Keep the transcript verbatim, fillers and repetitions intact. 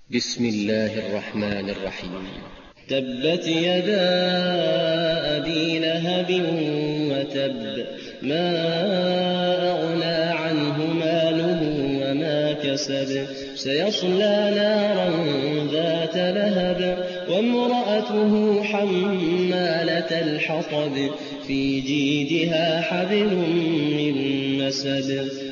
بسم الله الرحمن الرحيم. تبت يدا أبي لهب وتب، ما أغنى عنه ماله وما كسب، سيصلى نارا ذات لهب، وامرأته حمالة الحطب، في جيدها حبل من مسد.